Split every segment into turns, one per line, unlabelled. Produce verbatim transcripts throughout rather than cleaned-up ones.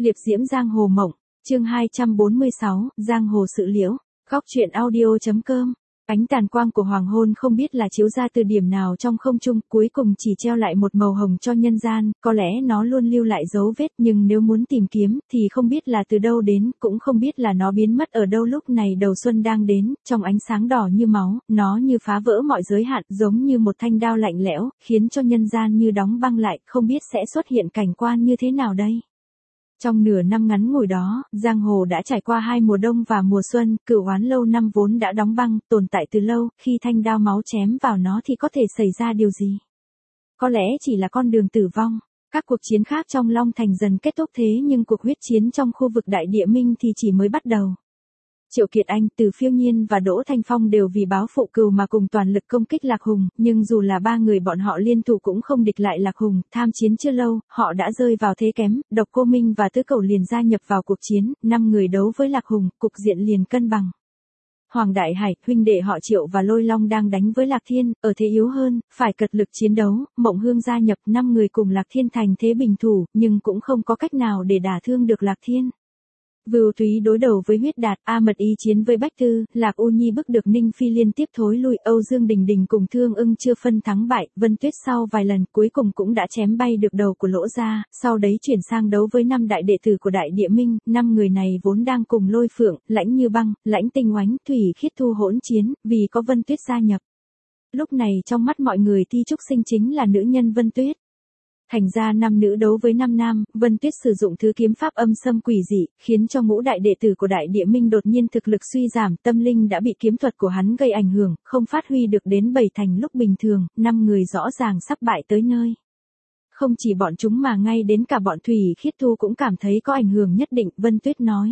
Liệp diễm giang hồ mộng, chương hai trăm bốn mươi sáu, giang hồ sự liễu, góc truyện audio.com. Ánh tàn quang của hoàng hôn không biết là chiếu ra từ điểm nào trong không trung, cuối cùng chỉ treo lại một màu hồng cho nhân gian, có lẽ nó luôn lưu lại dấu vết, nhưng nếu muốn tìm kiếm, thì không biết là từ đâu đến, cũng không biết là nó biến mất ở đâu. Lúc này đầu xuân đang đến, trong ánh sáng đỏ như máu, nó như phá vỡ mọi giới hạn, giống như một thanh đao lạnh lẽo, khiến cho nhân gian như đóng băng lại, không biết sẽ xuất hiện cảnh quan như thế nào đây. Trong nửa năm ngắn ngủi đó, giang hồ đã trải qua hai mùa đông và mùa xuân, cửu oán lâu năm vốn đã đóng băng, tồn tại từ lâu, khi thanh đao máu chém vào nó thì có thể xảy ra điều gì? Có lẽ chỉ là con đường tử vong. Các cuộc chiến khác trong Long Thành dần kết thúc, thế nhưng cuộc huyết chiến trong khu vực Đại Địa Minh thì chỉ mới bắt đầu. Triệu Kiệt Anh, Từ Phiêu Nhiên và Đỗ Thanh Phong đều vì báo phụ cừu mà cùng toàn lực công kích Lạc Hùng, nhưng dù là ba người bọn họ liên thủ cũng không địch lại Lạc Hùng. Tham chiến chưa lâu, họ đã rơi vào thế kém, Độc Cô Minh và Tứ Cẩu liền gia nhập vào cuộc chiến, năm người đấu với Lạc Hùng, cục diện liền cân bằng. Hoàng Đại Hải, huynh đệ họ Triệu và Lôi Long đang đánh với Lạc Thiên, ở thế yếu hơn, phải cật lực chiến đấu. Mộng Hương gia nhập, năm người cùng Lạc Thiên thành thế bình thủ, nhưng cũng không có cách nào để đả thương được Lạc Thiên. Vưu Túy đối đầu với Huyết Đạt, A Mật Y chiến với Bách Tư, Lạc U Nhi bức được Ninh Phi liên tiếp thối lui, Âu Dương Đình Đình cùng Thương Ưng chưa phân thắng bại, Vân Tuyết sau vài lần cuối cùng cũng đã chém bay được đầu của Lỗ gia, sau đấy chuyển sang đấu với năm đại đệ tử của Đại Địa Minh, năm người này vốn đang cùng Lôi Phượng, Lãnh Như Băng, Lãnh Tinh Oánh, Thủy Khiết Thu hỗn chiến, vì có Vân Tuyết gia nhập. Lúc này trong mắt mọi người Ti Trúc Sinh chính là nữ nhân Vân Tuyết. Thành ra năm nữ đấu với năm nam, Vân Tuyết sử dụng thứ kiếm pháp âm xâm quỷ dị, khiến cho ngũ đại đệ tử của Đại Địa Minh đột nhiên thực lực suy giảm, tâm linh đã bị kiếm thuật của hắn gây ảnh hưởng, không phát huy được đến bảy thành lúc bình thường, năm người rõ ràng sắp bại tới nơi. Không chỉ bọn chúng mà ngay đến cả bọn Thủy Khiết Thu cũng cảm thấy có ảnh hưởng nhất định, Vân Tuyết nói.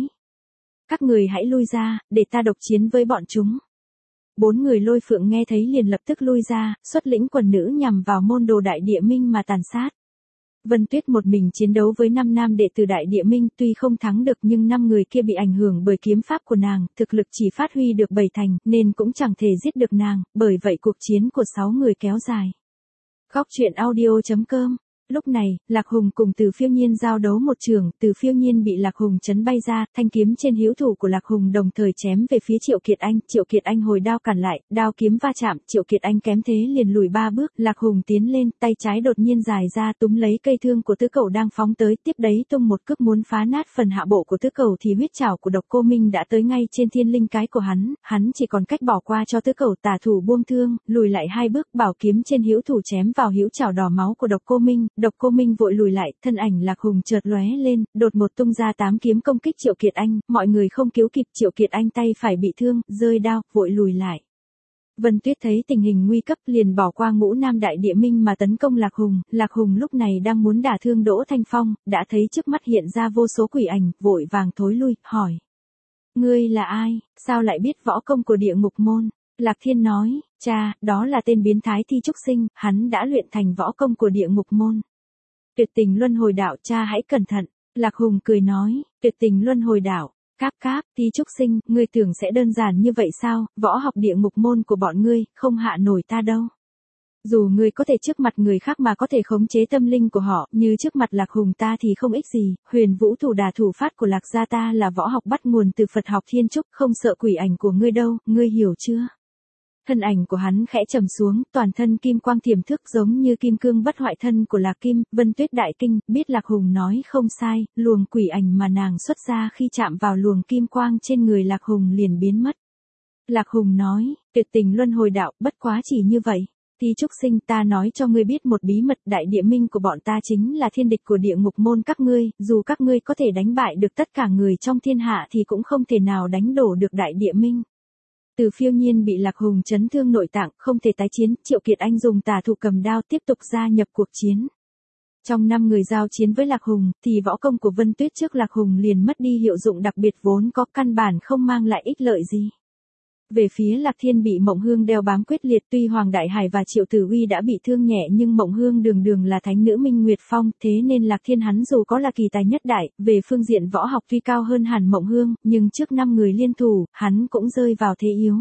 Các người hãy lui ra, để ta độc chiến với bọn chúng. Bốn người Lôi Phượng nghe thấy liền lập tức lui ra, xuất lĩnh quần nữ nhằm vào môn đồ Đại Địa Minh mà tàn sát. Vân Tuyết một mình chiến đấu với năm nam đệ tử Đại Địa Minh, tuy không thắng được nhưng năm người kia bị ảnh hưởng bởi kiếm pháp của nàng, thực lực chỉ phát huy được bảy thành, nên cũng chẳng thể giết được nàng, bởi vậy cuộc chiến của sáu người kéo dài. Góc truyện audio.com. Lúc này, Lạc Hùng cùng Từ Phiêu Nhiên giao đấu một trường, Từ Phiêu Nhiên bị Lạc Hùng chấn bay ra, thanh kiếm trên hữu thủ của Lạc Hùng đồng thời chém về phía Triệu Kiệt Anh, Triệu Kiệt Anh hồi đao cản lại, đao kiếm va chạm, Triệu Kiệt Anh kém thế liền lùi ba bước, Lạc Hùng tiến lên, tay trái đột nhiên dài ra túm lấy cây thương của Tứ Cẩu đang phóng tới, tiếp đấy tung một cước muốn phá nát phần hạ bộ của Tứ Cẩu thì huyết trảo của Độc Cô Minh đã tới ngay trên thiên linh cái của hắn, hắn chỉ còn cách bỏ qua cho Tứ Cẩu. Tả thủ buông thương, lùi lại hai bước, bảo kiếm trên hữu thủ chém vào hữu trảo đỏ máu của Độc Cô Minh, Độc Cô Minh vội lùi lại, thân ảnh Lạc Hùng chợt lóe lên, đột một tung ra tám kiếm công kích Triệu Kiệt Anh, mọi người không cứu kịp, Triệu Kiệt Anh tay phải bị thương, rơi đao, vội lùi lại. Vân Tuyết thấy tình hình nguy cấp liền bỏ qua ngũ nam Đại Địa Minh mà tấn công Lạc Hùng, Lạc Hùng lúc này đang muốn đả thương Đỗ Thanh Phong, đã thấy trước mắt hiện ra vô số quỷ ảnh, vội vàng thối lui, hỏi. Ngươi là ai, sao lại biết võ công của Địa Ngục môn? Lạc Thiên nói, cha, đó là tên biến thái Thi Trúc Sinh, hắn đã luyện thành võ công của Địa Ngục môn. Tuyệt tình luân hồi đạo, cha hãy cẩn thận. Lạc Hùng cười nói, tuyệt tình luân hồi đạo, cáp cáp, Thi Trúc Sinh, ngươi tưởng sẽ đơn giản như vậy sao, võ học Địa Ngục môn của bọn ngươi, không hạ nổi ta đâu. Dù ngươi có thể trước mặt người khác mà có thể khống chế tâm linh của họ, như trước mặt Lạc Hùng ta thì không ích gì, huyền vũ thủ đà thủ phát của Lạc gia ta là võ học bắt nguồn từ Phật học Thiên Trúc, không sợ quỷ ảnh của ngươi đâu, ngươi hiểu chưa? Thân ảnh của hắn khẽ trầm xuống, toàn thân kim quang tiềm thức giống như kim cương bất hoại thân của Lạc Kim. Vân Tuyết đại kinh, biết Lạc Hùng nói không sai, luồng quỷ ảnh mà nàng xuất ra khi chạm vào luồng kim quang trên người Lạc Hùng liền biến mất. Lạc Hùng nói, tuyệt tình luân hồi đạo, bất quá chỉ như vậy. Thi Trúc Sinh, ta nói cho ngươi biết một bí mật, Đại Địa Minh của bọn ta chính là thiên địch của Địa Ngục môn các ngươi, dù các ngươi có thể đánh bại được tất cả người trong thiên hạ thì cũng không thể nào đánh đổ được Đại Địa Minh. Từ Phiêu Nhiên bị Lạc Hùng chấn thương nội tạng, không thể tái chiến, Triệu Kiệt Anh dùng tà thủ cầm đao tiếp tục gia nhập cuộc chiến. Trong năm người giao chiến với Lạc Hùng, thì võ công của Vân Tuyết trước Lạc Hùng liền mất đi hiệu dụng đặc biệt vốn có, căn bản không mang lại ích lợi gì. Về phía Lạc Thiên bị Mộng Hương đeo bám quyết liệt, tuy Hoàng Đại Hải và Triệu Tử Uy đã bị thương nhẹ nhưng Mộng Hương đường đường là thánh nữ Minh Nguyệt Phong, thế nên Lạc Thiên hắn dù có là kỳ tài nhất đại, về phương diện võ học tuy cao hơn hẳn Mộng Hương, nhưng trước năm người liên thủ, hắn cũng rơi vào thế yếu.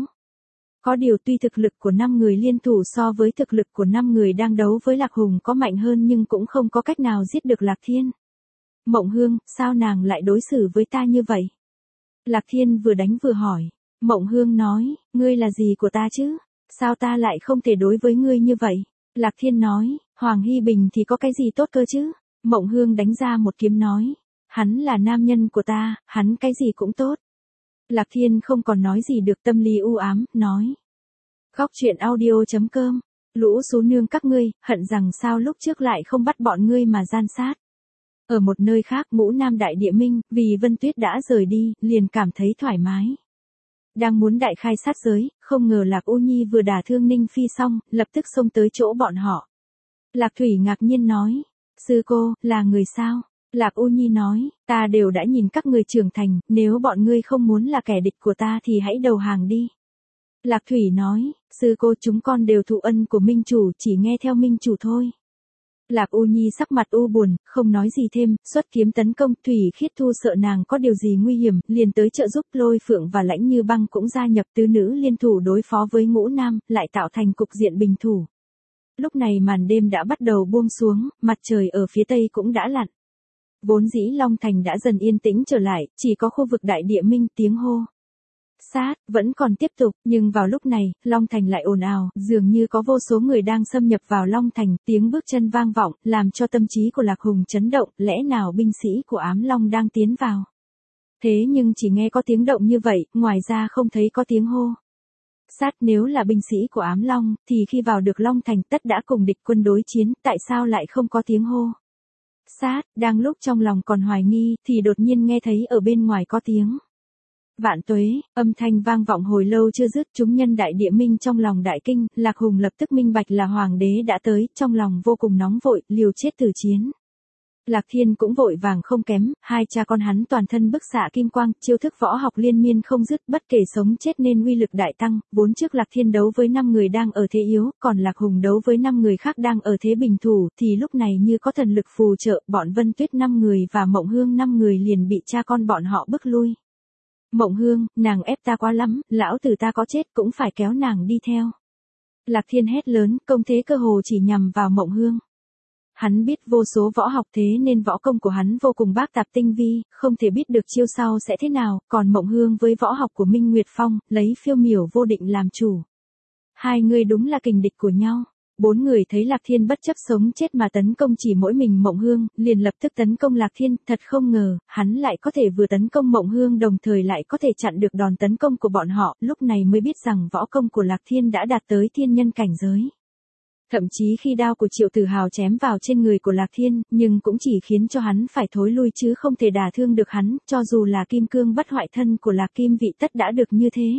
Có điều tuy thực lực của năm người liên thủ so với thực lực của năm người đang đấu với Lạc Hùng có mạnh hơn nhưng cũng không có cách nào giết được Lạc Thiên. Mộng Hương, sao nàng lại đối xử với ta như vậy? Lạc Thiên vừa đánh vừa hỏi. Mộng Hương nói, ngươi là gì của ta chứ? Sao ta lại không thể đối với ngươi như vậy? Lạc Thiên nói, Hoàng Hy Bình thì có cái gì tốt cơ chứ? Mộng Hương đánh ra một kiếm nói, hắn là nam nhân của ta, hắn cái gì cũng tốt. Lạc Thiên không còn nói gì được, tâm lý u ám, nói. Khóc chuyện audio chấm com, lũ số nương các ngươi, hận rằng sao lúc trước lại không bắt bọn ngươi mà gian sát. Ở một nơi khác, Ngũ Nam Đại Địa Minh, vì Vân Tuyết đã rời đi, liền cảm thấy thoải mái. Đang muốn đại khai sát giới, không ngờ Lạc U Nhi vừa đả thương Ninh Phi xong, lập tức xông tới chỗ bọn họ. Lạc Thủy ngạc nhiên nói, sư cô, là người sao? Lạc U Nhi nói, ta đều đã nhìn các người trưởng thành, nếu bọn ngươi không muốn là kẻ địch của ta thì hãy đầu hàng đi. Lạc Thủy nói, sư cô chúng con đều thụ ân của Minh Chủ, chỉ nghe theo Minh Chủ thôi. Lạc U Nhi sắc mặt u buồn, không nói gì thêm, xuất kiếm tấn công. Thủy Khiết Thu sợ nàng có điều gì nguy hiểm, liền tới trợ giúp. Lôi Phượng và Lãnh Như Băng cũng gia nhập, tứ nữ liên thủ đối phó với Ngũ Nam, lại tạo thành cục diện bình thủ. Lúc này màn đêm đã bắt đầu buông xuống, mặt trời ở phía tây cũng đã lặn. Vốn dĩ Long Thành đã dần yên tĩnh trở lại, chỉ có khu vực Đại Địa Minh tiếng hô sát vẫn còn tiếp tục, nhưng vào lúc này, Long Thành lại ồn ào, dường như có vô số người đang xâm nhập vào Long Thành, tiếng bước chân vang vọng, làm cho tâm trí của Lạc Hùng chấn động, lẽ nào binh sĩ của Ám Long đang tiến vào. Thế nhưng chỉ nghe có tiếng động như vậy, ngoài ra không thấy có tiếng hô sát. Nếu là binh sĩ của Ám Long, thì khi vào được Long Thành tất đã cùng địch quân đối chiến, tại sao lại không có tiếng hô sát? Đang lúc trong lòng còn hoài nghi, thì đột nhiên nghe thấy ở bên ngoài có tiếng vạn tuế, âm thanh vang vọng hồi lâu chưa dứt. Chúng nhân Đại Địa Minh trong lòng đại kinh, Lạc Hùng lập tức minh bạch là hoàng đế đã tới, trong lòng vô cùng nóng vội, liều chết tử chiến. Lạc Thiên cũng vội vàng không kém, hai cha con hắn toàn thân bức xạ kim quang, chiêu thức võ học liên miên không dứt, bất kể sống chết nên uy lực đại tăng. Vốn trước Lạc Thiên đấu với năm người đang ở thế yếu, còn Lạc Hùng đấu với năm người khác đang ở thế bình thủ, thì lúc này như có thần lực phù trợ, bọn Vân Tuyết năm người và Mộng Hương năm người liền bị cha con bọn họ bức lui. Mộng Hương, nàng ép ta quá lắm, lão tử ta có chết cũng phải kéo nàng đi theo. Lạc Thiên hét lớn, công thế cơ hồ chỉ nhằm vào Mộng Hương. Hắn biết vô số võ học, thế nên võ công của hắn vô cùng bác tạp tinh vi, không thể biết được chiêu sau sẽ thế nào, còn Mộng Hương với võ học của Minh Nguyệt Phong, lấy phiêu miểu vô định làm chủ. Hai người đúng là kình địch của nhau. Bốn người thấy Lạc Thiên bất chấp sống chết mà tấn công chỉ mỗi mình Mộng Hương, liền lập tức tấn công Lạc Thiên, thật không ngờ, hắn lại có thể vừa tấn công Mộng Hương đồng thời lại có thể chặn được đòn tấn công của bọn họ, lúc này mới biết rằng võ công của Lạc Thiên đã đạt tới thiên nhân cảnh giới. Thậm chí khi đao của Triệu Tử Hào chém vào trên người của Lạc Thiên, nhưng cũng chỉ khiến cho hắn phải thối lui chứ không thể đả thương được hắn, cho dù là kim cương bất hoại thân của Lạc Kim Vị tất đã được như thế.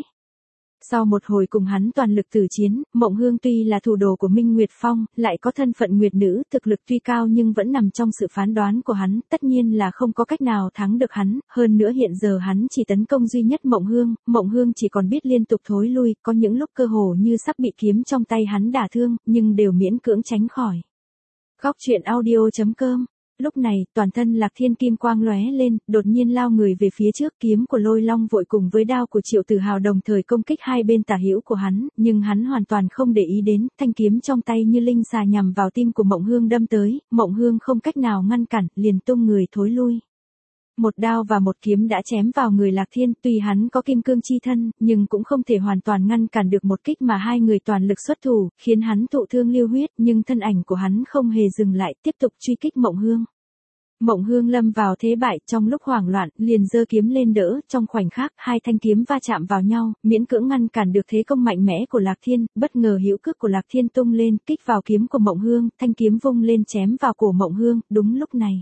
Sau một hồi cùng hắn toàn lực tử chiến, Mộng Hương tuy là thủ đồ của Minh Nguyệt Phong, lại có thân phận nguyệt nữ, thực lực tuy cao nhưng vẫn nằm trong sự phán đoán của hắn, tất nhiên là không có cách nào thắng được hắn, hơn nữa hiện giờ hắn chỉ tấn công duy nhất Mộng Hương, Mộng Hương chỉ còn biết liên tục thối lui, có những lúc cơ hồ như sắp bị kiếm trong tay hắn đả thương, nhưng đều miễn cưỡng tránh khỏi. Khóc chuyện audio chấm com. Lúc này, toàn thân Lạc Thiên kim quang lóe lên, đột nhiên lao người về phía trước, kiếm của Lôi Long vội cùng với đao của Triệu Tử Hào đồng thời công kích hai bên tả hữu của hắn, nhưng hắn hoàn toàn không để ý đến, thanh kiếm trong tay như linh xà nhằm vào tim của Mộng Hương đâm tới, Mộng Hương không cách nào ngăn cản, liền tung người thối lui. Một đao và một kiếm đã chém vào người Lạc Thiên, tuy hắn có kim cương chi thân, nhưng cũng không thể hoàn toàn ngăn cản được một kích mà hai người toàn lực xuất thủ, khiến hắn thụ thương lưu huyết, nhưng thân ảnh của hắn không hề dừng lại, tiếp tục truy kích Mộng Hương. Mộng Hương lâm vào thế bại, trong lúc hoảng loạn, liền giơ kiếm lên đỡ, trong khoảnh khắc, hai thanh kiếm va chạm vào nhau, miễn cưỡng ngăn cản được thế công mạnh mẽ của Lạc Thiên, bất ngờ hữu cước của Lạc Thiên tung lên, kích vào kiếm của Mộng Hương, thanh kiếm vung lên chém vào cổ Mộng Hương, đúng lúc này.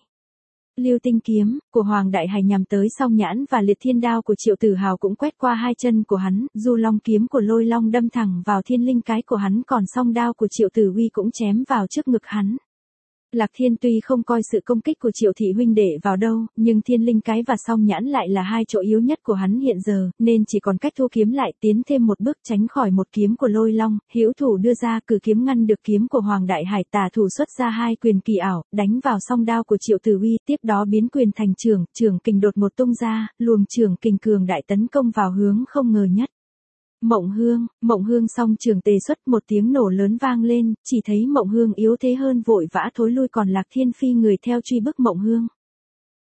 Lưu Tinh kiếm của Hoàng Đại Hải nhằm tới Song Nhãn và Liệt Thiên đao của Triệu Tử Hào cũng quét qua hai chân của hắn, Du Long kiếm của Lôi Long đâm thẳng vào Thiên Linh cái của hắn, còn Song đao của Triệu Tử Huy cũng chém vào trước ngực hắn. Lạc Thiên tuy không coi sự công kích của Triệu thị huynh đệ vào đâu, nhưng Thiên Linh cái và Song Nhãn lại là hai chỗ yếu nhất của hắn hiện giờ, nên chỉ còn cách thu kiếm lại, tiến thêm một bước tránh khỏi một kiếm của Lôi Long, hữu thủ đưa ra cử kiếm ngăn được kiếm của Hoàng Đại Hải, tả thủ xuất ra hai quyền kỳ ảo, đánh vào song đao của Triệu Tử Huy, tiếp đó biến quyền thành trường, trường kình đột ngột tung ra, luồng trường kình cường đại tấn công vào hướng không ngờ nhất. Mộng Hương, Mộng Hương song trường tề xuất, một tiếng nổ lớn vang lên, chỉ thấy Mộng Hương yếu thế hơn vội vã thối lui, còn Lạc Thiên phi người theo truy bức Mộng Hương.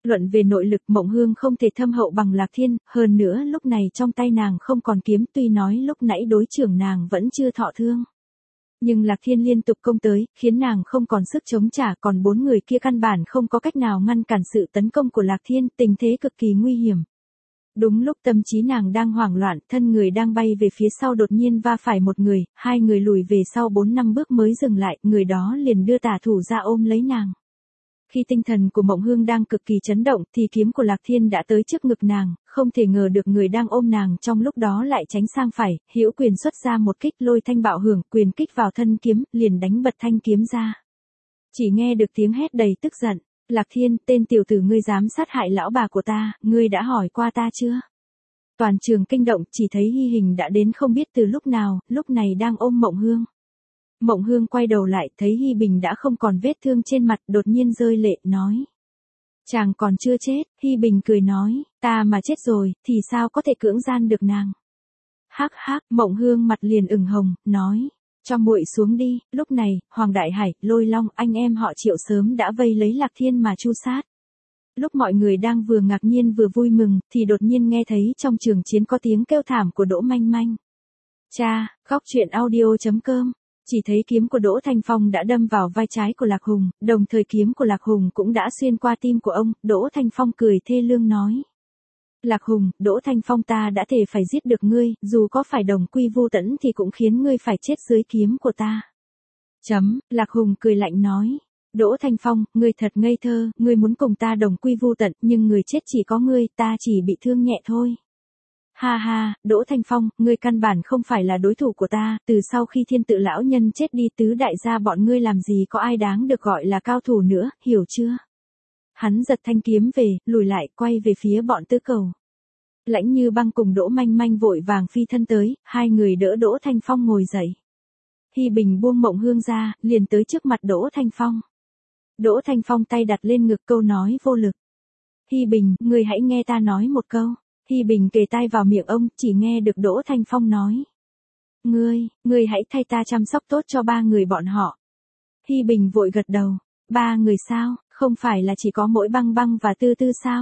Luận về nội lực Mộng Hương không thể thâm hậu bằng Lạc Thiên, hơn nữa lúc này trong tay nàng không còn kiếm, tuy nói lúc nãy đối trưởng nàng vẫn chưa thọ thương. Nhưng Lạc Thiên liên tục công tới, khiến nàng không còn sức chống trả, còn bốn người kia căn bản không có cách nào ngăn cản sự tấn công của Lạc Thiên, tình thế cực kỳ nguy hiểm. Đúng lúc tâm trí nàng đang hoảng loạn, thân người đang bay về phía sau đột nhiên va phải một người, hai người lùi về sau bốn năm bước mới dừng lại, người đó liền đưa tả thủ ra ôm lấy nàng. Khi tinh thần của Mộng Hương đang cực kỳ chấn động thì kiếm của Lạc Thiên đã tới trước ngực nàng, không thể ngờ được người đang ôm nàng trong lúc đó lại tránh sang phải, hữu quyền xuất ra một kích lôi thanh bạo hưởng, quyền kích vào thân kiếm, liền đánh bật thanh kiếm ra. Chỉ nghe được tiếng hét đầy tức giận, Lạc Thiên, tên tiểu tử ngươi dám sát hại lão bà của ta, ngươi đã hỏi qua ta chưa? Toàn trường kinh động, chỉ thấy Hy Hình đã đến không biết từ lúc nào, lúc này đang ôm Mộng Hương. Mộng Hương quay đầu lại, thấy Hy Bình đã không còn vết thương trên mặt, đột nhiên rơi lệ, nói. Chàng còn chưa chết, Hy Bình cười nói, ta mà chết rồi, thì sao có thể cưỡng gian được nàng. Hắc hắc, Mộng Hương mặt liền ửng hồng, nói. Cho muội xuống đi, lúc này, Hoàng Đại Hải, Lôi Long, anh em họ Triệu sớm đã vây lấy Lạc Thiên mà tru sát. Lúc mọi người đang vừa ngạc nhiên vừa vui mừng, thì đột nhiên nghe thấy trong trường chiến có tiếng kêu thảm của Đỗ Manh Manh. Cha, góc truyện audio chấm com. Chỉ thấy kiếm của Đỗ Thanh Phong đã đâm vào vai trái của Lạc Hùng, đồng thời kiếm của Lạc Hùng cũng đã xuyên qua tim của ông, Đỗ Thanh Phong cười thê lương nói. Lạc Hùng, Đỗ Thanh Phong ta đã thề phải giết được ngươi, dù có phải đồng quy vu tẫn thì cũng khiến ngươi phải chết dưới kiếm của ta. Chấm, Lạc Hùng cười lạnh nói. Đỗ Thanh Phong, ngươi thật ngây thơ, ngươi muốn cùng ta đồng quy vu tận, nhưng người chết chỉ có ngươi, ta chỉ bị thương nhẹ thôi. Ha ha, Đỗ Thanh Phong, ngươi căn bản không phải là đối thủ của ta, từ sau khi thiên tự lão nhân chết đi tứ đại gia bọn ngươi làm gì có ai đáng được gọi là cao thủ nữa, hiểu chưa? Hắn giật thanh kiếm về, lùi lại, quay về phía bọn Tứ Cầu. Lãnh Như Băng cùng Đỗ Manh Manh vội vàng phi thân tới, hai người đỡ Đỗ Thanh Phong ngồi dậy. Hy Bình buông Mộng Hương ra, liền tới trước mặt Đỗ Thanh Phong. Đỗ Thanh Phong tay đặt lên ngực câu nói vô lực. Hy Bình, ngươi hãy nghe ta nói một câu. Hy Bình kề tai vào miệng ông, chỉ nghe được Đỗ Thanh Phong nói. Ngươi, ngươi hãy thay ta chăm sóc tốt cho ba người bọn họ. Hy Bình vội gật đầu. Ba người sao, không phải là chỉ có mỗi Băng Băng và Tư Tư sao?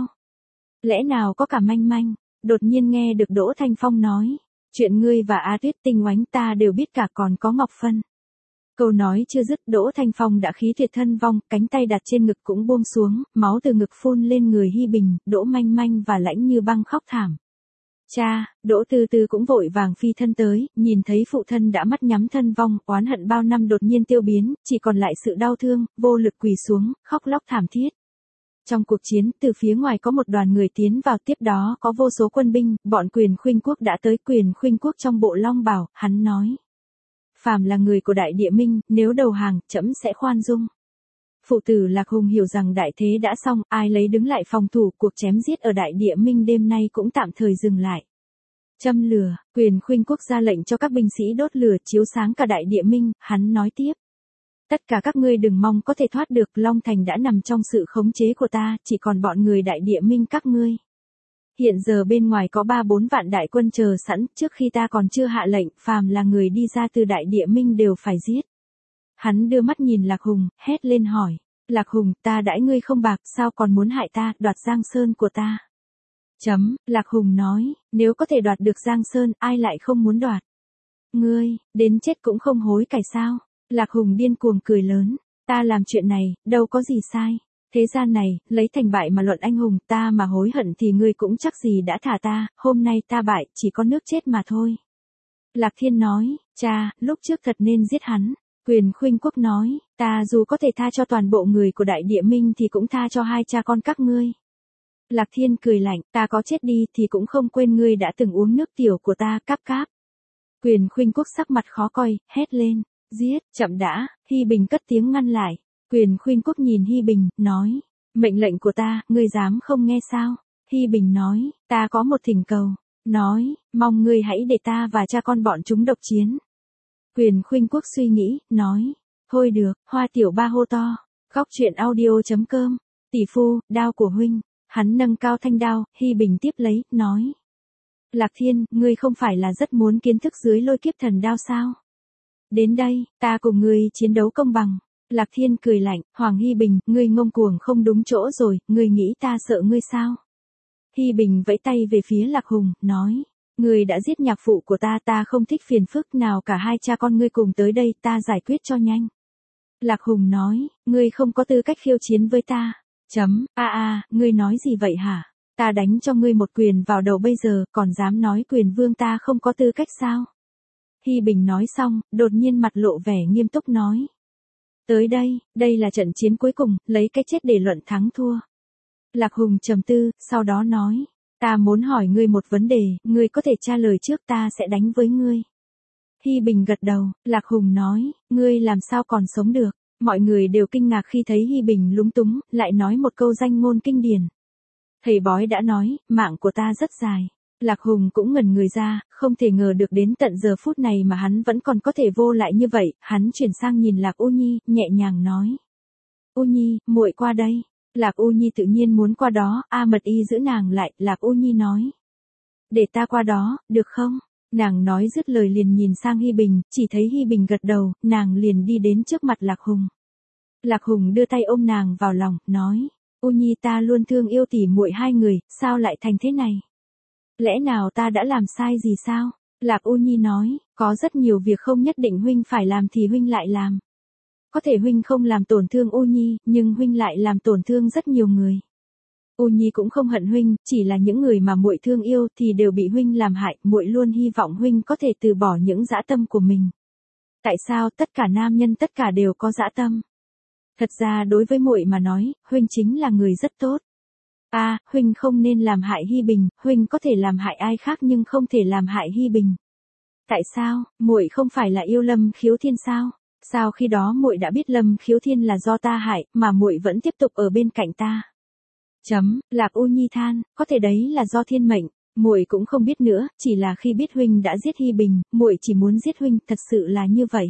Lẽ nào có cả Manh Manh? Đột nhiên nghe được Đỗ Thanh Phong nói. Chuyện ngươi và Á Tuyết Tinh Oánh ta đều biết cả, còn có Ngọc Phân. Câu nói chưa dứt, Đỗ Thanh Phong đã khí tuyệt thân vong, cánh tay đặt trên ngực cũng buông xuống, máu từ ngực phun lên người Hy Bình, Đỗ Manh Manh và Lãnh Như Băng khóc thảm. Cha, Đỗ Tư Tư cũng vội vàng phi thân tới, nhìn thấy phụ thân đã mắt nhắm thân vong, oán hận bao năm đột nhiên tiêu biến, chỉ còn lại sự đau thương, vô lực quỳ xuống, khóc lóc thảm thiết. Trong cuộc chiến, từ phía ngoài có một đoàn người tiến vào, tiếp đó có vô số quân binh, bọn Quyền Khuynh Quốc đã tới. Quyền Khuynh Quốc trong bộ long bào, hắn nói. Phàm là người của Đại Địa Minh, nếu đầu hàng, trẫm sẽ khoan dung. Phụ tử Lạc Hùng hiểu rằng đại thế đã xong, ai lấy đứng lại phòng thủ, cuộc chém giết ở Đại Địa Minh đêm nay cũng tạm thời dừng lại. Châm lửa, Quyền Khuynh Quốc ra lệnh cho các binh sĩ đốt lửa chiếu sáng cả Đại Địa Minh, hắn nói tiếp. Tất cả các ngươi đừng mong có thể thoát được, Long Thành đã nằm trong sự khống chế của ta, chỉ còn bọn người Đại Địa Minh các ngươi. Hiện giờ bên ngoài có ba bốn vạn đại quân chờ sẵn, trước khi ta còn chưa hạ lệnh, phàm là người đi ra từ Đại Địa Minh đều phải giết. Hắn đưa mắt nhìn Lạc Hùng, hét lên hỏi. Lạc Hùng, ta đãi ngươi không bạc, sao còn muốn hại ta, đoạt Giang Sơn của ta? Chấm, Lạc Hùng nói, nếu có thể đoạt được Giang Sơn, ai lại không muốn đoạt? Ngươi, đến chết cũng không hối cải sao? Lạc Hùng điên cuồng cười lớn, ta làm chuyện này, đâu có gì sai. Thế gian này, lấy thành bại mà luận anh hùng, ta mà hối hận thì ngươi cũng chắc gì đã thả ta, hôm nay ta bại, chỉ có nước chết mà thôi. Lạc Thiên nói, cha, lúc trước thật nên giết hắn. Quyền Khuynh Quốc nói, ta dù có thể tha cho toàn bộ người của Đại Địa Minh thì cũng tha cho hai cha con các ngươi. Lạc Thiên cười lạnh, ta có chết đi thì cũng không quên ngươi đã từng uống nước tiểu của ta, cáp cáp. Quyền Khuynh Quốc sắc mặt khó coi, hét lên, giết, chậm đã, Hy Bình cất tiếng ngăn lại. Quyền Khuynh Quốc nhìn Hy Bình, nói, mệnh lệnh của ta, ngươi dám không nghe sao? Hy Bình nói, ta có một thỉnh cầu, nói, mong ngươi hãy để ta và cha con bọn chúng độc chiến. Quyền Khuynh Quốc suy nghĩ, nói, thôi được, Hoa Tiểu Ba hô to, góc truyện audio chấm com, tỷ phu, đao của huynh, hắn nâng cao thanh đao, Hy Bình tiếp lấy, nói. Lạc Thiên, ngươi không phải là rất muốn kiến thức dưới lôi kiếp thần đao sao? Đến đây, ta cùng ngươi chiến đấu công bằng. Lạc Thiên cười lạnh, Hoàng Hy Bình, ngươi ngông cuồng không đúng chỗ rồi, ngươi nghĩ ta sợ ngươi sao? Hy Bình vẫy tay về phía Lạc Hùng, nói, ngươi đã giết nhạc phụ của ta, ta không thích phiền phức, nào cả hai cha con ngươi cùng tới đây, ta giải quyết cho nhanh. Lạc Hùng nói, ngươi không có tư cách khiêu chiến với ta. Chấm, a a, ngươi nói gì vậy hả? Ta đánh cho ngươi một quyền vào đầu bây giờ, còn dám nói quyền vương ta không có tư cách sao? Hy Bình nói xong, đột nhiên mặt lộ vẻ nghiêm túc nói. Tới đây, đây là trận chiến cuối cùng, lấy cái chết để luận thắng thua. Lạc Hùng trầm tư, sau đó nói, ta muốn hỏi ngươi một vấn đề, ngươi có thể trả lời trước, ta sẽ đánh với ngươi. Hy Bình gật đầu, Lạc Hùng nói, ngươi làm sao còn sống được? Mọi người đều kinh ngạc khi thấy Hy Bình lúng túng, lại nói một câu danh ngôn kinh điển. Thầy bói đã nói, mạng của ta rất dài. Lạc Hùng cũng ngẩn người ra, không thể ngờ được đến tận giờ phút này mà hắn vẫn còn có thể vô lại như vậy, hắn chuyển sang nhìn Lạc U Nhi, nhẹ nhàng nói. U Nhi, muội qua đây. Lạc U Nhi tự nhiên muốn qua đó, A Mật Y giữ nàng lại, Lạc U Nhi nói. Để ta qua đó, được không? Nàng nói dứt lời liền nhìn sang Hy Bình, chỉ thấy Hy Bình gật đầu, nàng liền đi đến trước mặt Lạc Hùng. Lạc Hùng đưa tay ôm nàng vào lòng, nói, U Nhi ta luôn thương yêu tỉ muội hai người, sao lại thành thế này? Lẽ nào ta đã làm sai gì sao? Lạc U Nhi nói, có rất nhiều việc không nhất định huynh phải làm thì huynh lại làm. Có thể huynh không làm tổn thương U Nhi, nhưng huynh lại làm tổn thương rất nhiều người. U Nhi cũng không hận huynh, chỉ là những người mà muội thương yêu thì đều bị huynh làm hại, muội luôn hy vọng huynh có thể từ bỏ những dã tâm của mình. Tại sao tất cả nam nhân tất cả đều có dã tâm? Thật ra đối với muội mà nói, huynh chính là người rất tốt. A, à, huynh không nên làm hại Hy Bình, huynh có thể làm hại ai khác nhưng không thể làm hại Hy Bình. Tại sao? Muội không phải là yêu Lâm Khiếu Thiên sao? Sao khi đó muội đã biết Lâm Khiếu Thiên là do ta hại, mà muội vẫn tiếp tục ở bên cạnh ta? Chấm, Lạc U Nhi than, có thể đấy là do thiên mệnh, muội cũng không biết nữa, chỉ là khi biết huynh đã giết Hy Bình, muội chỉ muốn giết huynh, thật sự là như vậy.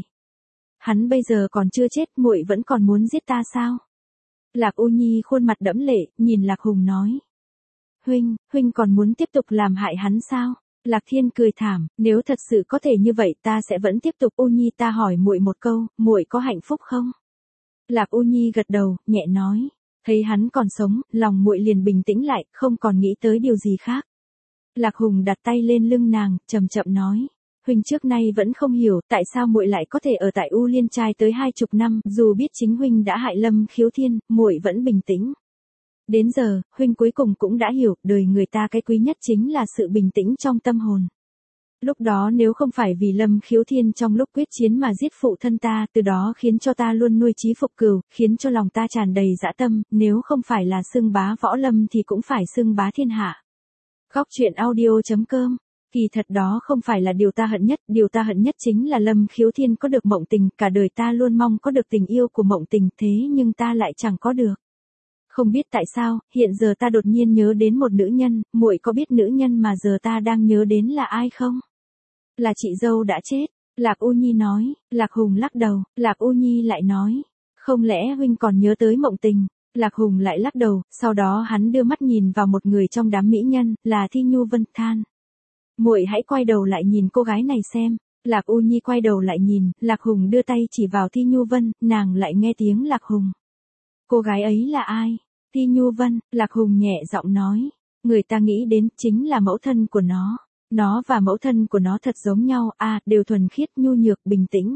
Hắn bây giờ còn chưa chết, muội vẫn còn muốn giết ta sao? Lạc U Nhi khuôn mặt đẫm lệ, nhìn Lạc Hùng nói. Huynh, huynh còn muốn tiếp tục làm hại hắn sao? Lạc Thiên cười thảm, nếu thật sự có thể như vậy ta sẽ vẫn tiếp tục. U Nhi ta hỏi muội một câu, muội có hạnh phúc không? Lạc U Nhi gật đầu, nhẹ nói. Thấy hắn còn sống, lòng muội liền bình tĩnh lại, không còn nghĩ tới điều gì khác. Lạc Hùng đặt tay lên lưng nàng, chậm chậm nói. Huynh trước nay vẫn không hiểu, tại sao muội lại có thể ở tại U Liên trai tới hai chục năm, dù biết chính huynh đã hại Lâm Khiếu Thiên, muội vẫn bình tĩnh. Đến giờ, huynh cuối cùng cũng đã hiểu, đời người ta cái quý nhất chính là sự bình tĩnh trong tâm hồn. Lúc đó nếu không phải vì Lâm Khiếu Thiên trong lúc quyết chiến mà giết phụ thân ta, từ đó khiến cho ta luôn nuôi chí phục cừu, khiến cho lòng ta tràn đầy dã tâm, nếu không phải là xưng bá võ lâm thì cũng phải xưng bá thiên hạ. Góc truyện audio chấm com. Kỳ thật đó không phải là điều ta hận nhất, điều ta hận nhất chính là Lâm Khiếu Thiên có được Mộng Tình, cả đời ta luôn mong có được tình yêu của Mộng Tình, thế nhưng ta lại chẳng có được. Không biết tại sao, hiện giờ ta đột nhiên nhớ đến một nữ nhân, muội có biết nữ nhân mà giờ ta đang nhớ đến là ai không? Là chị dâu đã chết. Lạc U Nhi nói. Lạc Hùng lắc đầu. Lạc U Nhi lại nói. Không lẽ huynh còn nhớ tới Mộng Tình? Lạc Hùng lại lắc đầu, sau đó hắn đưa mắt nhìn vào một người trong đám mỹ nhân, là Thi Nhu Vân, than. Muội hãy quay đầu lại nhìn cô gái này xem. Lạc U Nhi quay đầu lại nhìn, Lạc Hùng đưa tay chỉ vào Thi Nhu Vân, nàng lại nghe tiếng Lạc Hùng. Cô gái ấy là ai? Thi Nhu Vân, Lạc Hùng nhẹ giọng nói. Người ta nghĩ đến chính là mẫu thân của nó. Nó và mẫu thân của nó thật giống nhau, à, đều thuần khiết, nhu nhược, bình tĩnh.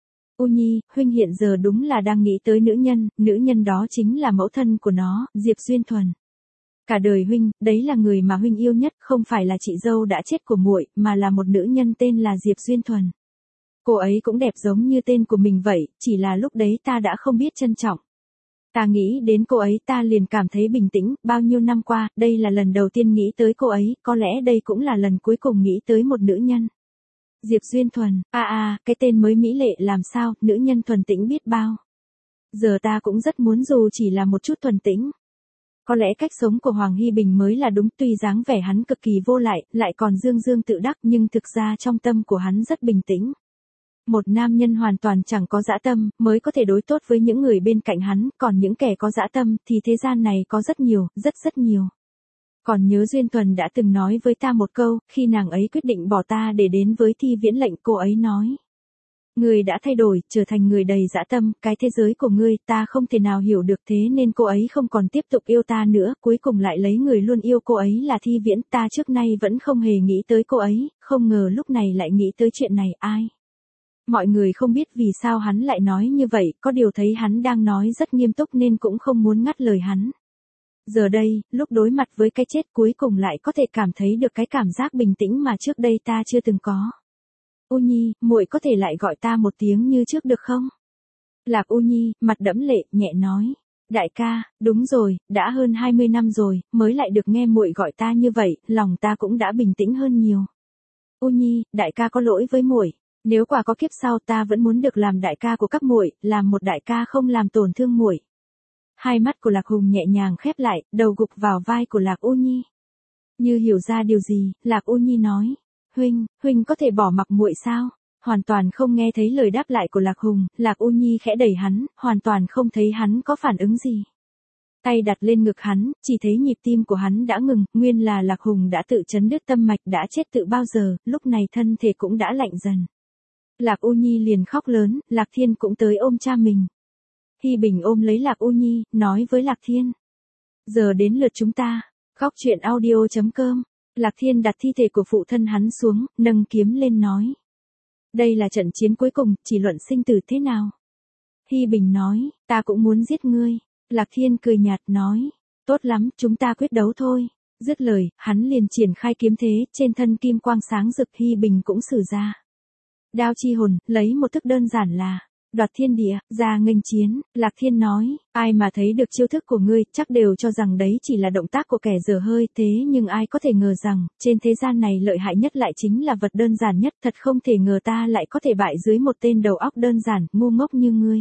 U Nhi, huynh hiện giờ đúng là đang nghĩ tới nữ nhân, nữ nhân đó chính là mẫu thân của nó, Diệp Duyên Thuần. Cả đời huynh, đấy là người mà huynh yêu nhất, không phải là chị dâu đã chết của muội, mà là một nữ nhân tên là Diệp Duyên Thuần. Cô ấy cũng đẹp giống như tên của mình vậy, chỉ là lúc đấy ta đã không biết trân trọng. Ta nghĩ đến cô ấy ta liền cảm thấy bình tĩnh, bao nhiêu năm qua, đây là lần đầu tiên nghĩ tới cô ấy, có lẽ đây cũng là lần cuối cùng nghĩ tới một nữ nhân. Diệp Duyên Thuần, a à, a, à, cái tên mới mỹ lệ làm sao, nữ nhân thuần tĩnh biết bao. Giờ ta cũng rất muốn dù chỉ là một chút thuần tĩnh. Có lẽ cách sống của Hoàng Hy Bình mới là đúng, tuy dáng vẻ hắn cực kỳ vô lại, lại còn dương dương tự đắc nhưng thực ra trong tâm của hắn rất bình tĩnh. Một nam nhân hoàn toàn chẳng có dã tâm, mới có thể đối tốt với những người bên cạnh hắn, còn những kẻ có dã tâm, thì thế gian này có rất nhiều, rất rất nhiều. Còn nhớ Duyên Thuần đã từng nói với ta một câu, khi nàng ấy quyết định bỏ ta để đến với Thi Viễn Lệnh, cô ấy nói. Ngươi đã thay đổi, trở thành người đầy dã tâm, cái thế giới của ngươi ta không thể nào hiểu được, thế nên cô ấy không còn tiếp tục yêu ta nữa, cuối cùng lại lấy người luôn yêu cô ấy là Thi Viễn, ta trước nay vẫn không hề nghĩ tới cô ấy, không ngờ lúc này lại nghĩ tới chuyện này, ai? Mọi người không biết vì sao hắn lại nói như vậy, có điều thấy hắn đang nói rất nghiêm túc nên cũng không muốn ngắt lời hắn. Giờ đây, lúc đối mặt với cái chết cuối cùng lại có thể cảm thấy được cái cảm giác bình tĩnh mà trước đây ta chưa từng có. U Nhi, muội có thể lại gọi ta một tiếng như trước được không? Lạc U Nhi, mặt đẫm lệ, nhẹ nói. Đại ca, đúng rồi, đã hơn hai mươi năm rồi, mới lại được nghe muội gọi ta như vậy, lòng ta cũng đã bình tĩnh hơn nhiều. U Nhi, đại ca có lỗi với muội. Nếu quả có kiếp sau ta vẫn muốn được làm đại ca của các muội, làm một đại ca không làm tổn thương muội. Hai mắt của Lạc Hùng nhẹ nhàng khép lại, đầu gục vào vai của Lạc U Nhi. Như hiểu ra điều gì, Lạc U Nhi nói. Huynh, huynh có thể bỏ mặc muội sao? Hoàn toàn không nghe thấy lời đáp lại của Lạc Hùng, Lạc U Nhi khẽ đẩy hắn, hoàn toàn không thấy hắn có phản ứng gì. Tay đặt lên ngực hắn, chỉ thấy nhịp tim của hắn đã ngừng, nguyên là Lạc Hùng đã tự chấn đứt tâm mạch đã chết tự bao giờ, lúc này thân thể cũng đã lạnh dần. Lạc U Nhi liền khóc lớn, Lạc Thiên cũng tới ôm cha mình. Hi Bình ôm lấy Lạc U Nhi, nói với Lạc Thiên. Giờ đến lượt chúng ta. Góc truyện audio chấm com. Lạc Thiên đặt thi thể của phụ thân hắn xuống, nâng kiếm lên nói. Đây là trận chiến cuối cùng, chỉ luận sinh tử thế nào? Hi Bình nói, ta cũng muốn giết ngươi. Lạc Thiên cười nhạt nói, tốt lắm, chúng ta quyết đấu thôi. Dứt lời, hắn liền triển khai kiếm thế, trên thân kim quang sáng rực. Hi Bình cũng sử ra đao chi hồn, lấy một thức đơn giản là đoạt thiên địa, ra nghênh chiến. Lạc Thiên nói, ai mà thấy được chiêu thức của ngươi, chắc đều cho rằng đấy chỉ là động tác của kẻ dở hơi, thế nhưng ai có thể ngờ rằng, trên thế gian này lợi hại nhất lại chính là vật đơn giản nhất, thật không thể ngờ ta lại có thể bại dưới một tên đầu óc đơn giản, ngu ngốc như ngươi.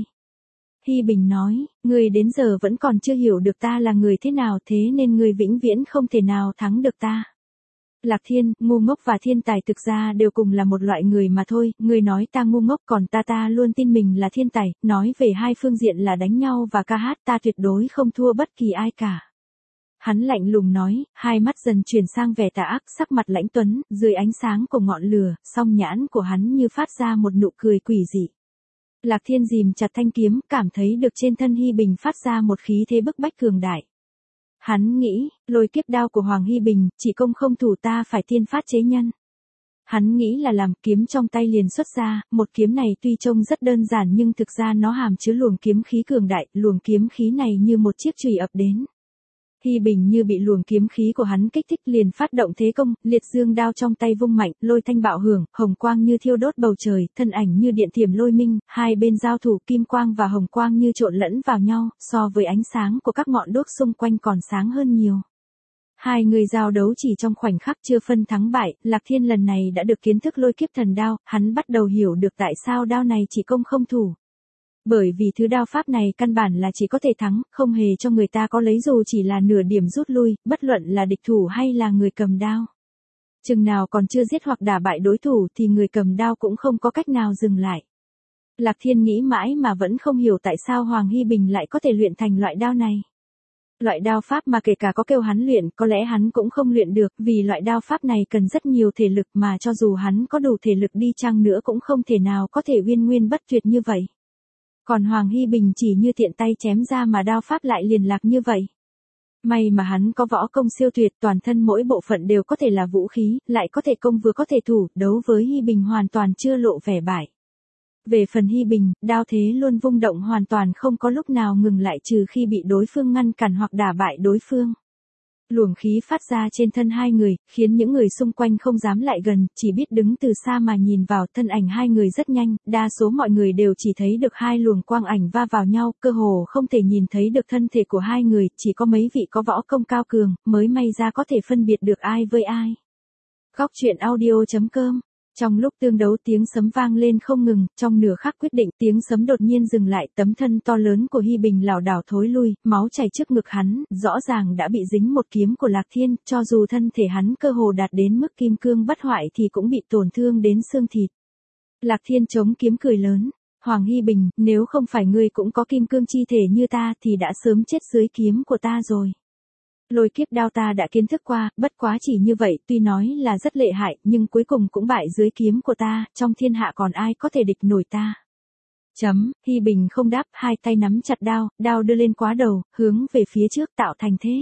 Hi Bình nói, ngươi đến giờ vẫn còn chưa hiểu được ta là người thế nào, thế nên ngươi vĩnh viễn không thể nào thắng được ta. Lạc Thiên, ngu ngốc và thiên tài thực ra đều cùng là một loại người mà thôi, ngươi nói ta ngu ngốc còn ta ta luôn tin mình là thiên tài, nói về hai phương diện là đánh nhau và ca hát ta tuyệt đối không thua bất kỳ ai cả. Hắn lạnh lùng nói, hai mắt dần chuyển sang vẻ tà ác, sắc mặt lãnh tuấn, dưới ánh sáng của ngọn lửa, song nhãn của hắn như phát ra một nụ cười quỷ dị. Lạc Thiên rìm chặt thanh kiếm, cảm thấy được trên thân Hi Bình phát ra một khí thế bức bách cường đại. Hắn nghĩ, lôi kiếp đao của Hoàng Hi Bình, chỉ công không thủ ta phải tiên phát chế nhân. Hắn nghĩ là làm, kiếm trong tay liền xuất ra, một kiếm này tuy trông rất đơn giản nhưng thực ra nó hàm chứa luồng kiếm khí cường đại, luồng kiếm khí này như một chiếc chùy ập đến. Hi Bình như bị luồng kiếm khí của hắn kích thích liền phát động thế công, liệt dương đao trong tay vung mạnh, lôi thanh bạo hưởng, hồng quang như thiêu đốt bầu trời, thân ảnh như điện thiểm lôi minh, hai bên giao thủ kim quang và hồng quang như trộn lẫn vào nhau, so với ánh sáng của các ngọn đuốc xung quanh còn sáng hơn nhiều. Hai người giao đấu chỉ trong khoảnh khắc chưa phân thắng bại, Lạc Thiên lần này đã được kiến thức lôi kiếp thần đao, hắn bắt đầu hiểu được tại sao đao này chỉ công không thủ. Bởi vì thứ đao pháp này căn bản là chỉ có thể thắng, không hề cho người ta có lấy dù chỉ là nửa điểm rút lui, bất luận là địch thủ hay là người cầm đao. Chừng nào còn chưa giết hoặc đả bại đối thủ thì người cầm đao cũng không có cách nào dừng lại. Lạc Thiên nghĩ mãi mà vẫn không hiểu tại sao Hoàng Hi Bình lại có thể luyện thành loại đao này. Loại đao pháp mà kể cả có kêu hắn luyện, có lẽ hắn cũng không luyện được, vì loại đao pháp này cần rất nhiều thể lực mà cho dù hắn có đủ thể lực đi chăng nữa cũng không thể nào có thể uyên nguyên bất tuyệt như vậy. Còn Hoàng Hi Bình chỉ như tiện tay chém ra mà đao pháp lại liền lạc như vậy. May mà hắn có võ công siêu tuyệt, toàn thân mỗi bộ phận đều có thể là vũ khí, lại có thể công vừa có thể thủ, đấu với Hi Bình hoàn toàn chưa lộ vẻ bại. Về phần Hi Bình, đao thế luôn vung động hoàn toàn không có lúc nào ngừng lại trừ khi bị đối phương ngăn cản hoặc đả bại đối phương. Luồng khí phát ra trên thân hai người, khiến những người xung quanh không dám lại gần, chỉ biết đứng từ xa mà nhìn vào. Thân ảnh hai người rất nhanh, đa số mọi người đều chỉ thấy được hai luồng quang ảnh va vào nhau, cơ hồ không thể nhìn thấy được thân thể của hai người, chỉ có mấy vị có võ công cao cường, mới may ra có thể phân biệt được ai với ai. Góc truyện audio chấm com. Trong lúc tương đấu tiếng sấm vang lên không ngừng, trong nửa khắc quyết định tiếng sấm đột nhiên dừng lại, tấm thân to lớn của Hi Bình lảo đảo thối lui, máu chảy trước ngực hắn, rõ ràng đã bị dính một kiếm của Lạc Thiên, cho dù thân thể hắn cơ hồ đạt đến mức kim cương bất hoại thì cũng bị tổn thương đến xương thịt. Lạc Thiên chống kiếm cười lớn, Hoàng Hi Bình, nếu không phải ngươi cũng có kim cương chi thể như ta thì đã sớm chết dưới kiếm của ta rồi. Lôi kiếp đao ta đã kiến thức qua, bất quá chỉ như vậy tuy nói là rất lợi hại, nhưng cuối cùng cũng bại dưới kiếm của ta, trong thiên hạ còn ai có thể địch nổi ta. Chấm, Hi Bình không đáp, hai tay nắm chặt đao, đao đưa lên quá đầu, hướng về phía trước tạo thành thế.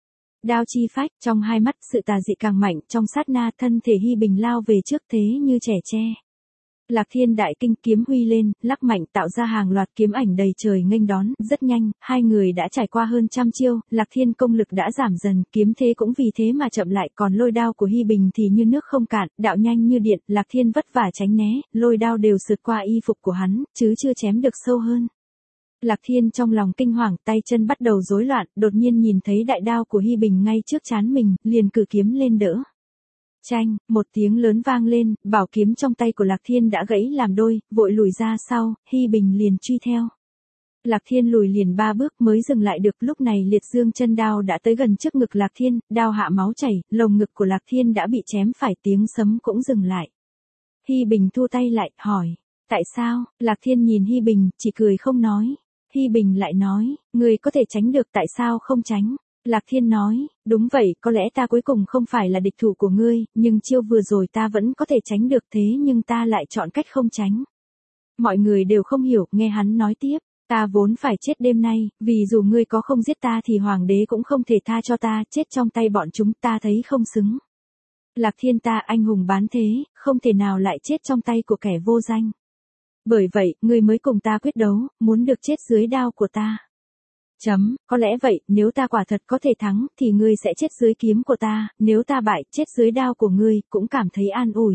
Đao chi phách, trong hai mắt sự tà dị càng mạnh, trong sát na thân thể Hi Bình lao về trước thế như trẻ tre. Lạc Thiên đại kinh, kiếm huy lên, lắc mạnh tạo ra hàng loạt kiếm ảnh đầy trời nghênh đón, rất nhanh, hai người đã trải qua hơn trăm chiêu, Lạc Thiên công lực đã giảm dần, kiếm thế cũng vì thế mà chậm lại, còn lôi đao của Hi Bình thì như nước không cạn, đạo nhanh như điện, Lạc Thiên vất vả tránh né, lôi đao đều sượt qua y phục của hắn, chứ chưa chém được sâu hơn. Lạc Thiên trong lòng kinh hoàng, tay chân bắt đầu rối loạn, đột nhiên nhìn thấy đại đao của Hi Bình ngay trước trán mình, liền cử kiếm lên đỡ. Chanh, một tiếng lớn vang lên, bảo kiếm trong tay của Lạc Thiên đã gãy làm đôi, vội lùi ra sau, Hi Bình liền truy theo. Lạc Thiên lùi liền ba bước mới dừng lại được, lúc này liệt dương chân đao đã tới gần trước ngực Lạc Thiên, đao hạ máu chảy, lồng ngực của Lạc Thiên đã bị chém phải, tiếng sấm cũng dừng lại. Hi Bình thu tay lại, hỏi, tại sao? Lạc Thiên nhìn Hi Bình, chỉ cười không nói. Hi Bình lại nói, người có thể tránh được tại sao không tránh? Lạc Thiên nói, đúng vậy, có lẽ ta cuối cùng không phải là địch thủ của ngươi, nhưng chiêu vừa rồi ta vẫn có thể tránh được thế nhưng ta lại chọn cách không tránh. Mọi người đều không hiểu, nghe hắn nói tiếp, ta vốn phải chết đêm nay, vì dù ngươi có không giết ta thì hoàng đế cũng không thể tha cho ta, chết trong tay bọn chúng ta thấy không xứng. Lạc Thiên ta anh hùng bán thế, không thể nào lại chết trong tay của kẻ vô danh. Bởi vậy, ngươi mới cùng ta quyết đấu, muốn được chết dưới đao của ta. Chấm, có lẽ vậy, nếu ta quả thật có thể thắng, thì ngươi sẽ chết dưới kiếm của ta, nếu ta bại, chết dưới đao của ngươi, cũng cảm thấy an ủi.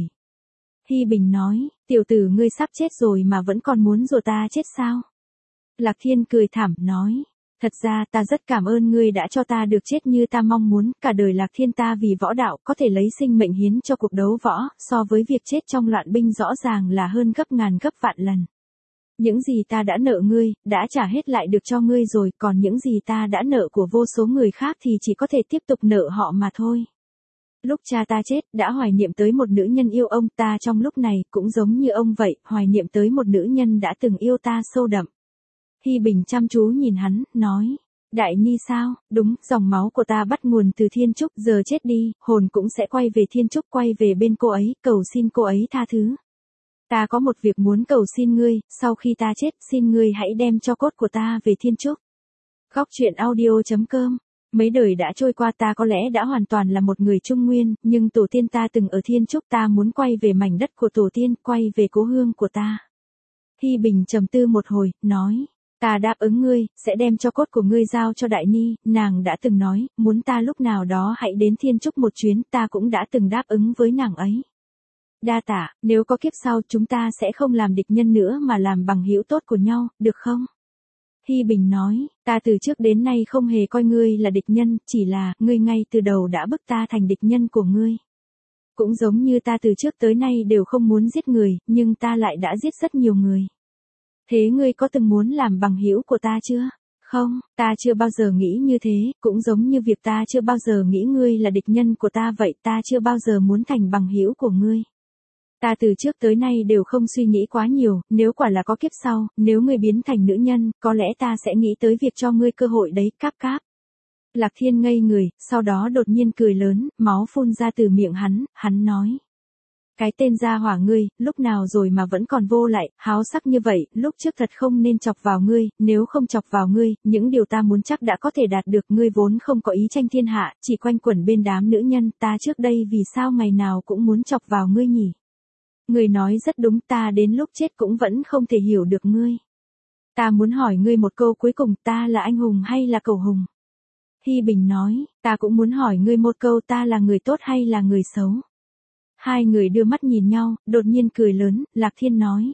Hi Bình nói, tiểu tử ngươi sắp chết rồi mà vẫn còn muốn rùa ta chết sao? Lạc Thiên cười thảm, nói, thật ra ta rất cảm ơn ngươi đã cho ta được chết như ta mong muốn, cả đời Lạc Thiên ta vì võ đạo có thể lấy sinh mệnh hiến cho cuộc đấu võ, so với việc chết trong loạn binh rõ ràng là hơn gấp ngàn gấp vạn lần. Những gì ta đã nợ ngươi, đã trả hết lại được cho ngươi rồi, còn những gì ta đã nợ của vô số người khác thì chỉ có thể tiếp tục nợ họ mà thôi. Lúc cha ta chết, đã hoài niệm tới một nữ nhân yêu ông, ta trong lúc này, cũng giống như ông vậy, hoài niệm tới một nữ nhân đã từng yêu ta sâu đậm. Hi Bình chăm chú nhìn hắn, nói, Đại Ni sao, đúng, dòng máu của ta bắt nguồn từ Thiên Trúc, giờ chết đi, hồn cũng sẽ quay về Thiên Trúc, quay về bên cô ấy, cầu xin cô ấy tha thứ. Ta có một việc muốn cầu xin ngươi, sau khi ta chết, xin ngươi hãy đem cho cốt của ta về Thiên Trúc. Góc truyện audio chấm com. Mấy đời đã trôi qua ta có lẽ đã hoàn toàn là một người Trung Nguyên, nhưng tổ tiên ta từng ở Thiên Trúc, ta muốn quay về mảnh đất của tổ tiên, quay về cố hương của ta. Hi Bình trầm tư một hồi, nói, ta đáp ứng ngươi, sẽ đem cho cốt của ngươi giao cho Đại Ni, nàng đã từng nói, muốn ta lúc nào đó hãy đến Thiên Trúc một chuyến, ta cũng đã từng đáp ứng với nàng ấy. Đa tạ, nếu có kiếp sau chúng ta sẽ không làm địch nhân nữa mà làm bằng hữu tốt của nhau, được không? Hi Bình nói, ta từ trước đến nay không hề coi ngươi là địch nhân, chỉ là, ngươi ngay từ đầu đã bức ta thành địch nhân của ngươi. Cũng giống như ta từ trước tới nay đều không muốn giết người, nhưng ta lại đã giết rất nhiều người. Thế ngươi có từng muốn làm bằng hữu của ta chưa? Không, ta chưa bao giờ nghĩ như thế, cũng giống như việc ta chưa bao giờ nghĩ ngươi là địch nhân của ta vậy, ta chưa bao giờ muốn thành bằng hữu của ngươi. Ta từ trước tới nay đều không suy nghĩ quá nhiều, nếu quả là có kiếp sau, nếu ngươi biến thành nữ nhân, có lẽ ta sẽ nghĩ tới việc cho ngươi cơ hội đấy, cáp cáp. Lạc Thiên ngây người, sau đó đột nhiên cười lớn, máu phun ra từ miệng hắn, hắn nói. Cái tên gia hỏa ngươi, lúc nào rồi mà vẫn còn vô lại, háo sắc như vậy, lúc trước thật không nên chọc vào ngươi, nếu không chọc vào ngươi, những điều ta muốn chắc đã có thể đạt được, ngươi vốn không có ý tranh thiên hạ, chỉ quanh quẩn bên đám nữ nhân, ta trước đây vì sao ngày nào cũng muốn chọc vào ngươi nhỉ? Ngươi nói rất đúng, ta đến lúc chết cũng vẫn không thể hiểu được ngươi. Ta muốn hỏi ngươi một câu cuối cùng, ta là anh hùng hay là cẩu hùng? Hi Bình nói, ta cũng muốn hỏi ngươi một câu, ta là người tốt hay là người xấu? Hai người đưa mắt nhìn nhau, đột nhiên cười lớn, Lạc Thiên nói.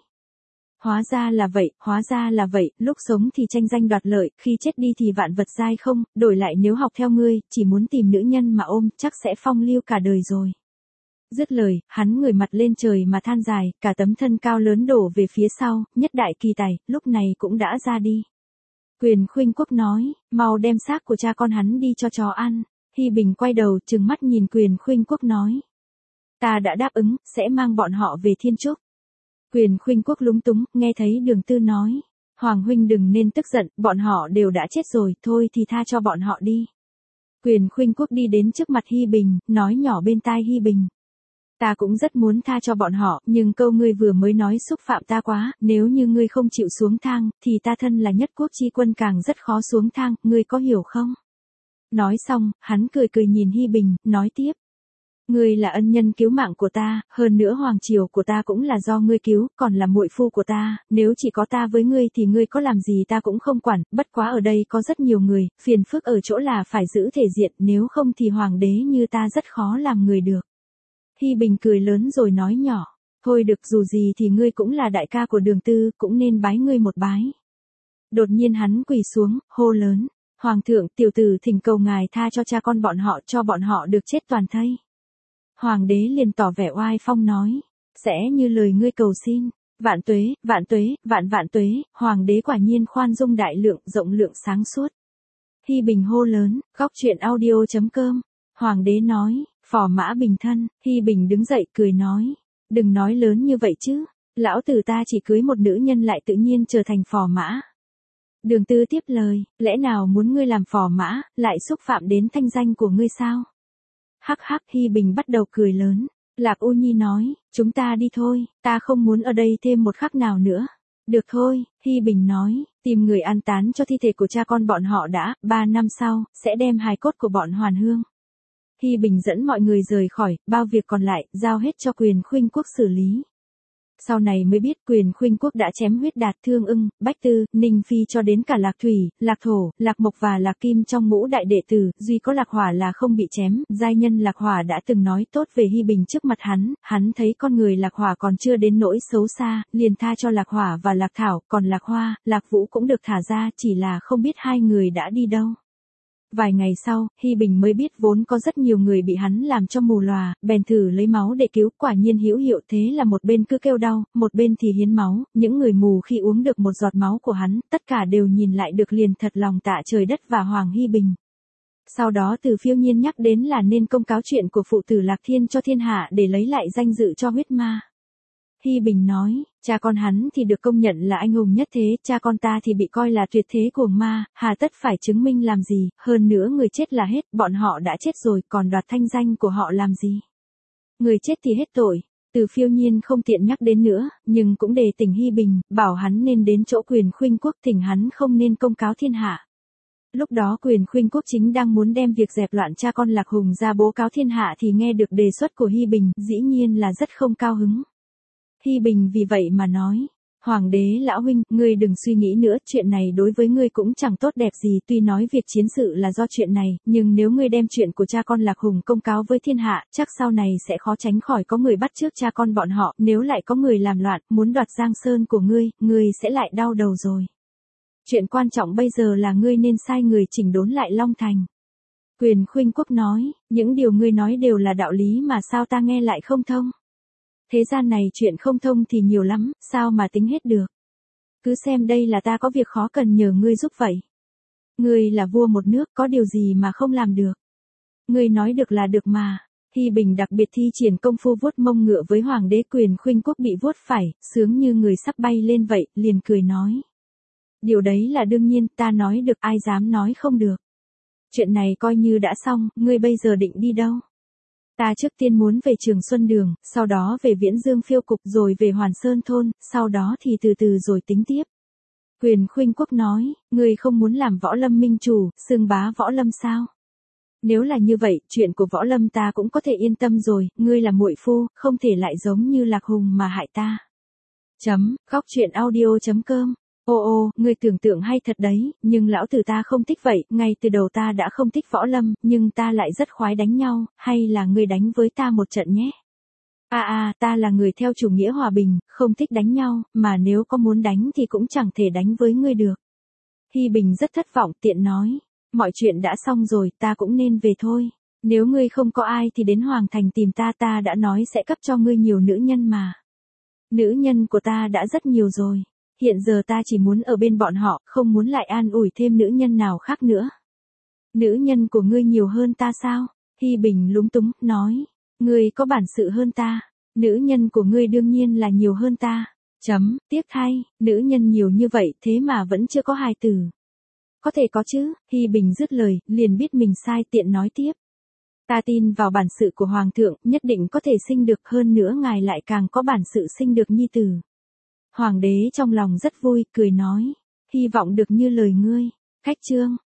Hóa ra là vậy, hóa ra là vậy, lúc sống thì tranh danh đoạt lợi, khi chết đi thì vạn vật dai không, đổi lại nếu học theo ngươi, chỉ muốn tìm nữ nhân mà ôm, chắc sẽ phong lưu cả đời rồi. Dứt lời, hắn ngửa mặt lên trời mà than dài, cả tấm thân cao lớn đổ về phía sau, nhất đại kỳ tài, lúc này cũng đã ra đi. Quyền Khuynh Quốc nói, mau đem xác của cha con hắn đi cho chó ăn. Hi Bình quay đầu, trừng mắt nhìn Quyền Khuynh Quốc nói. Ta đã đáp ứng, sẽ mang bọn họ về Thiên Trúc. Quyền Khuynh Quốc lúng túng, nghe thấy Đường Tư nói. Hoàng huynh đừng nên tức giận, bọn họ đều đã chết rồi, thôi thì tha cho bọn họ đi. Quyền Khuynh Quốc đi đến trước mặt Hi Bình, nói nhỏ bên tai Hi Bình. Ta cũng rất muốn tha cho bọn họ, nhưng câu ngươi vừa mới nói xúc phạm ta quá, nếu như ngươi không chịu xuống thang, thì ta thân là nhất quốc chi quân càng rất khó xuống thang, ngươi có hiểu không? Nói xong, hắn cười cười nhìn Hi Bình, nói tiếp. Ngươi là ân nhân cứu mạng của ta, hơn nữa hoàng triều của ta cũng là do ngươi cứu, còn là muội phu của ta, nếu chỉ có ta với ngươi thì ngươi có làm gì ta cũng không quản, bất quá ở đây có rất nhiều người, phiền phức ở chỗ là phải giữ thể diện, nếu không thì hoàng đế như ta rất khó làm người được. Hi Bình cười lớn rồi nói nhỏ, thôi được dù gì thì ngươi cũng là đại ca của Đường Tư, cũng nên bái ngươi một bái. Đột nhiên hắn quỳ xuống, hô lớn, Hoàng thượng, tiểu tử thỉnh cầu ngài tha cho cha con bọn họ, cho bọn họ được chết toàn thây. Hoàng đế liền tỏ vẻ oai phong nói, sẽ như lời ngươi cầu xin, vạn tuế, vạn tuế, vạn vạn tuế, hoàng đế quả nhiên khoan dung đại lượng, rộng lượng sáng suốt. Hi Bình hô lớn, góc truyện audio chấm com. Hoàng đế nói, phò mã bình thân. Hi Bình đứng dậy cười nói, đừng nói lớn như vậy chứ, lão tử ta chỉ cưới một nữ nhân lại tự nhiên trở thành phò mã. Đường Tư tiếp lời, lẽ nào muốn ngươi làm phò mã, lại xúc phạm đến thanh danh của ngươi sao? Hắc hắc, Hi Bình bắt đầu cười lớn. Lạc U Nhi nói, chúng ta đi thôi, ta không muốn ở đây thêm một khắc nào nữa. Được thôi, Hi Bình nói, tìm người an táng cho thi thể của cha con bọn họ đã, ba năm sau, sẽ đem hài cốt của bọn hoàn hương. Hi Bình dẫn mọi người rời khỏi, bao việc còn lại, giao hết cho Quyền Khuynh Quốc xử lý. Sau này mới biết Quyền Khuynh Quốc đã chém huyết Đạt Thương Ưng, Bách Tư, Ninh Phi cho đến cả Lạc Thủy, Lạc Thổ, Lạc Mộc và Lạc Kim trong ngũ đại đệ tử, duy có Lạc Hỏa là không bị chém. Giai nhân Lạc Hỏa đã từng nói tốt về Hi Bình trước mặt hắn, hắn thấy con người Lạc Hỏa còn chưa đến nỗi xấu xa, liền tha cho Lạc Hỏa và Lạc Thảo, còn Lạc Hoa, Lạc Vũ cũng được thả ra, chỉ là không biết hai người đã đi đâu. Vài ngày sau, Hi Bình mới biết vốn có rất nhiều người bị hắn làm cho mù lòa, bèn thử lấy máu để cứu, quả nhiên hữu hiệu, thế là một bên cứ kêu đau, một bên thì hiến máu, những người mù khi uống được một giọt máu của hắn, tất cả đều nhìn lại được liền thật lòng tạ trời đất và Hoàng Hi Bình. Sau đó Từ Phiêu Nhiên nhắc đến là nên công cáo chuyện của phụ tử Lạc Thiên cho thiên hạ để lấy lại danh dự cho huyết ma. Hi Bình nói, cha con hắn thì được công nhận là anh hùng nhất thế, cha con ta thì bị coi là tuyệt thế cuồng ma, hà tất phải chứng minh làm gì, hơn nữa người chết là hết, bọn họ đã chết rồi, còn đoạt thanh danh của họ làm gì. Người chết thì hết tội. Từ Phiêu Nhiên không tiện nhắc đến nữa, nhưng cũng đề tỉnh Hi Bình, bảo hắn nên đến chỗ Quyền Khuynh Quốc, thỉnh hắn không nên công cáo thiên hạ. Lúc đó Quyền Khuynh Quốc chính đang muốn đem việc dẹp loạn cha con Lạc Hùng ra bố cáo thiên hạ thì nghe được đề xuất của Hi Bình, dĩ nhiên là rất không cao hứng. Hi Bình vì vậy mà nói, Hoàng đế lão huynh, ngươi đừng suy nghĩ nữa, chuyện này đối với ngươi cũng chẳng tốt đẹp gì, tuy nói việc chiến sự là do chuyện này, nhưng nếu ngươi đem chuyện của cha con Lạc Hùng công cáo với thiên hạ, chắc sau này sẽ khó tránh khỏi có người bắt chước cha con bọn họ, nếu lại có người làm loạn, muốn đoạt Giang Sơn của ngươi, ngươi sẽ lại đau đầu rồi. Chuyện quan trọng bây giờ là ngươi nên sai người chỉnh đốn lại Long Thành. Quyền Khuynh Quốc nói, những điều ngươi nói đều là đạo lý mà sao ta nghe lại không thông. Thế gian này chuyện không thông thì nhiều lắm, sao mà tính hết được. Cứ xem đây là ta có việc khó cần nhờ ngươi giúp vậy. Ngươi là vua một nước, có điều gì mà không làm được. Ngươi nói được là được mà. Hi Bình đặc biệt thi triển công phu vuốt mông ngựa với Hoàng đế. Quyền Khuynh Quốc bị vuốt phải, sướng như người sắp bay lên vậy, liền cười nói. Điều đấy là đương nhiên, ta nói được ai dám nói không được. Chuyện này coi như đã xong, ngươi bây giờ định đi đâu? Ta trước tiên muốn về Trường Xuân Đường, sau đó về Viễn Dương Phiêu Cục, rồi về Hoàn Sơn Thôn, sau đó thì từ từ rồi tính tiếp. Quyền Khuynh Quốc nói, ngươi không muốn làm Võ Lâm minh chủ, xưng bá Võ Lâm sao? Nếu là như vậy, chuyện của Võ Lâm ta cũng có thể yên tâm rồi, ngươi là muội phu, không thể lại giống như Lạc Hùng mà hại ta. Chấm, góc truyện audio chấm com. Ô ô, ngươi tưởng tượng hay thật đấy, nhưng lão tử ta không thích vậy, ngay từ đầu ta đã không thích võ lâm, nhưng ta lại rất khoái đánh nhau, hay là ngươi đánh với ta một trận nhé. À à, ta là người theo chủ nghĩa hòa bình, không thích đánh nhau, mà nếu có muốn đánh thì cũng chẳng thể đánh với ngươi được. Hi Bình rất thất vọng, tiện nói, mọi chuyện đã xong rồi, ta cũng nên về thôi. Nếu ngươi không có ai thì đến Hoàng Thành tìm ta, ta đã nói sẽ cấp cho ngươi nhiều nữ nhân mà. Nữ nhân của ta đã rất nhiều rồi. Hiện giờ ta chỉ muốn ở bên bọn họ, không muốn lại an ủi thêm nữ nhân nào khác nữa. Nữ nhân của ngươi nhiều hơn ta sao? Hi Bình lúng túng, nói. Ngươi có bản sự hơn ta. Nữ nhân của ngươi đương nhiên là nhiều hơn ta. Chấm, tiếc thay, nữ nhân nhiều như vậy thế mà vẫn chưa có hài tử. Có thể có chứ, Hy Bình dứt lời, liền biết mình sai tiện nói tiếp. Ta tin vào bản sự của Hoàng thượng, nhất định có thể sinh được, hơn nữa ngài lại càng có bản sự sinh được nhi tử. Hoàng đế trong lòng rất vui, cười nói, hy vọng được như lời ngươi. Khách trương.